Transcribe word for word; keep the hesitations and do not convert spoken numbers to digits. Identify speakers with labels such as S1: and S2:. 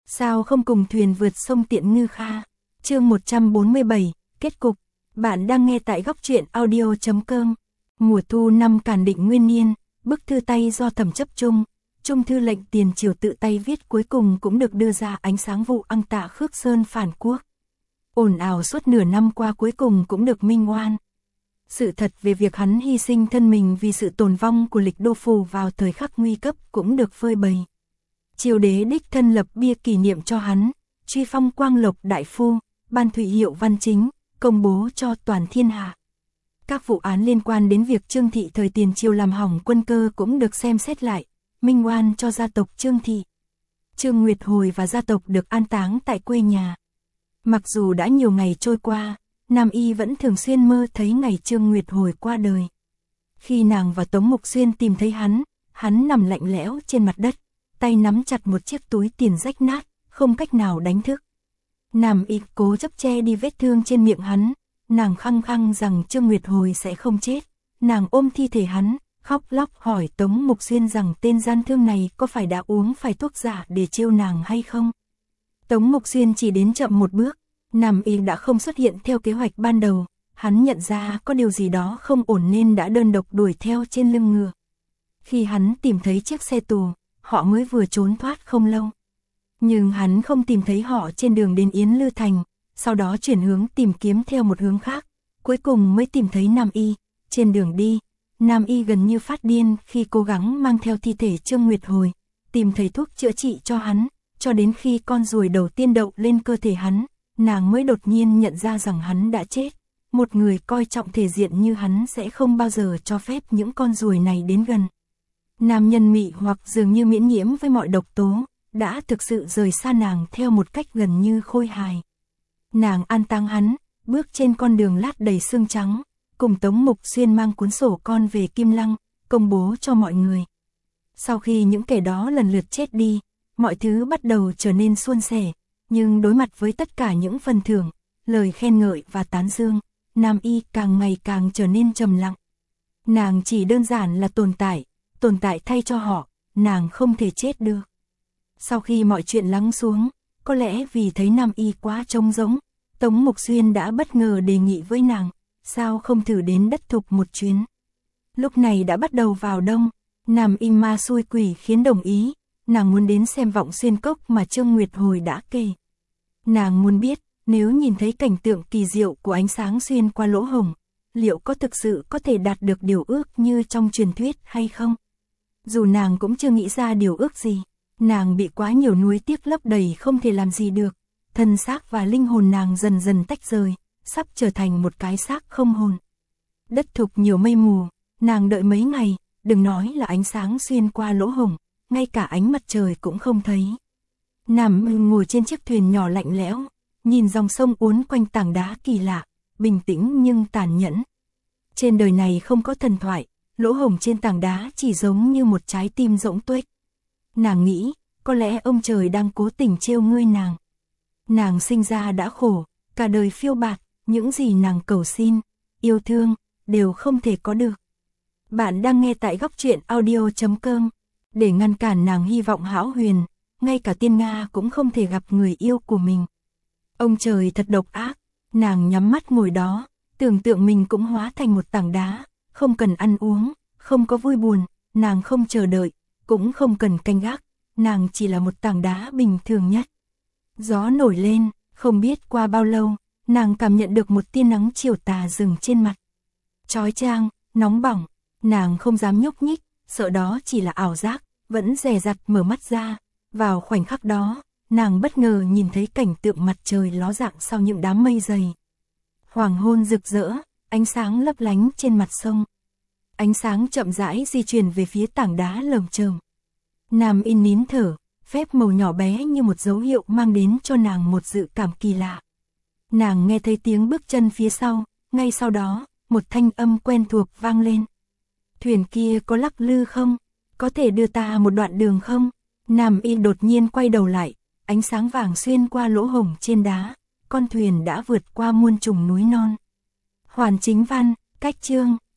S1: Sao không cùng thuyền vượt sông Tiện Ngư Kha. Chương một trăm bốn mươi bảy, kết cục. Bạn đang nghe tại góc truyện audio chấm com. Mùa thu năm Càn Định Nguyên Niên, bức thư tay do Thẩm Chấp Trung, Trung thư lệnh tiền triều tự tay viết cuối cùng cũng được đưa ra ánh sáng. Vụ Ăng Tạ Khước Sơn phản quốc ồn ào suốt nửa năm qua cuối cùng cũng được minh oan. Sự thật về việc hắn hy sinh thân mình vì sự tồn vong của Lịch Đô Phủ vào thời khắc nguy cấp cũng được phơi bày. Triều đế đích thân lập bia kỷ niệm cho hắn, truy phong Quang Lộc đại phu, ban thụy hiệu văn chính, công bố cho toàn thiên hạ. Các vụ án liên quan đến việc Trương Thị thời tiền triều làm hỏng quân cơ cũng được xem xét lại, minh oan cho gia tộc Trương Thị. Trương Nguyệt Hồi và gia tộc được an táng tại quê nhà. Mặc dù đã nhiều ngày trôi qua, Nam Y vẫn thường xuyên mơ thấy ngày Trương Nguyệt Hồi qua đời. Khi nàng và Tống Mục Xuyên tìm thấy hắn, hắn nằm lạnh lẽo trên mặt đất, tay nắm chặt một chiếc túi tiền rách nát, không cách nào đánh thức. Nam Y cố chấp che đi vết thương trên miệng hắn, nàng khăng khăng rằng Trương Nguyệt Hồi sẽ không chết. Nàng ôm thi thể hắn, khóc lóc hỏi Tống Mục Xuyên rằng tên gian thương này có phải đã uống phải thuốc giả để trêu nàng hay không. Tống Mục Xuyên chỉ đến chậm một bước, Nam Y đã không xuất hiện theo kế hoạch ban đầu. Hắn nhận ra có điều gì đó không ổn nên đã đơn độc đuổi theo trên lưng ngựa. Khi hắn tìm thấy chiếc xe tù, họ mới vừa trốn thoát không lâu. Nhưng hắn không tìm thấy họ trên đường đến Yến Lư Thành, sau đó chuyển hướng tìm kiếm theo một hướng khác, cuối cùng mới tìm thấy Nam Y. Trên đường đi, Nam Y gần như phát điên khi cố gắng mang theo thi thể Trương Nguyệt Hồi, tìm thấy thuốc chữa trị cho hắn, cho đến khi con ruồi đầu tiên đậu lên cơ thể hắn, nàng mới đột nhiên nhận ra rằng hắn đã chết. Một người coi trọng thể diện như hắn sẽ không bao giờ cho phép những con ruồi này đến gần. Nam nhân mị hoặc dường như miễn nhiễm với mọi độc tố, đã thực sự rời xa nàng theo một cách gần như khôi hài. Nàng an táng hắn, bước trên con đường lát đầy xương trắng, cùng Tống Mục Xuyên mang cuốn sổ con về Kim Lăng, công bố cho mọi người. Sau khi những kẻ đó lần lượt chết đi, mọi thứ bắt đầu trở nên suôn sẻ, nhưng đối mặt với tất cả những phần thưởng, lời khen ngợi và tán dương, Nam Y càng ngày càng trở nên trầm lặng. Nàng chỉ đơn giản là tồn tại, tồn tại thay cho họ, nàng không thể chết được. Sau khi mọi chuyện lắng xuống, có lẽ vì thấy Nam Y quá trống rỗng, Tống Mục Xuyên đã bất ngờ đề nghị với nàng, sao không thử đến Đất Thục một chuyến. Lúc này đã bắt đầu vào đông, Nam Y ma xui quỷ khiến đồng ý, nàng muốn đến xem Vọng Xuyên Cốc mà Trương Nguyệt Hồi đã kể. Nàng muốn biết, nếu nhìn thấy cảnh tượng kỳ diệu của ánh sáng xuyên qua lỗ hổng, liệu có thực sự có thể đạt được điều ước như trong truyền thuyết hay không? Dù nàng cũng chưa nghĩ ra điều ước gì, nàng bị quá nhiều nuối tiếc lấp đầy không thể làm gì được, thân xác và linh hồn nàng dần dần tách rời, sắp trở thành một cái xác không hồn. Đất Thục nhiều mây mù, nàng đợi mấy ngày, đừng nói là ánh sáng xuyên qua lỗ hổng, ngay cả ánh mặt trời cũng không thấy. Nam ngồi trên chiếc thuyền nhỏ lạnh lẽo, nhìn dòng sông uốn quanh tảng đá kỳ lạ, bình tĩnh nhưng tàn nhẫn. Trên đời này không có thần thoại, lỗ hổng trên tảng đá chỉ giống như một trái tim rỗng tuếch. Nàng nghĩ, có lẽ ông trời đang cố tình trêu ngươi nàng. Nàng sinh ra đã khổ, cả đời phiêu bạt, những gì nàng cầu xin, yêu thương, đều không thể có được. Bạn đang nghe tại góc truyện audio chấm com. Để ngăn cản nàng hy vọng hão huyền, ngay cả tiên Nga cũng không thể gặp người yêu của mình. Ông trời thật độc ác, nàng nhắm mắt ngồi đó, tưởng tượng mình cũng hóa thành một tảng đá, không cần ăn uống, không có vui buồn, nàng không chờ đợi, cũng không cần canh gác, nàng chỉ là một tảng đá bình thường nhất. Gió nổi lên, không biết qua bao lâu, nàng cảm nhận được một tia nắng chiều tà rừng trên mặt. Chói chang, nóng bỏng, nàng không dám nhúc nhích, sợ đó chỉ là ảo giác, vẫn dè dặt mở mắt ra. Vào khoảnh khắc đó, nàng bất ngờ nhìn thấy cảnh tượng mặt trời ló dạng sau những đám mây dày. Hoàng hôn rực rỡ, ánh sáng lấp lánh trên mặt sông. Ánh sáng chậm rãi di chuyển về phía tảng đá lởm chởm. Nam Y nín thở, phép màu nhỏ bé như một dấu hiệu mang đến cho nàng một dự cảm kỳ lạ. Nàng nghe thấy tiếng bước chân phía sau, ngay sau đó, một thanh âm quen thuộc vang lên. Thuyền kia có lắc lư không? Có thể đưa ta một đoạn đường không? Nam Y đột nhiên quay đầu lại, ánh sáng vàng xuyên qua lỗ hổng trên đá, con thuyền đã vượt qua muôn trùng núi non. Hoàn Chính Văn, cách chương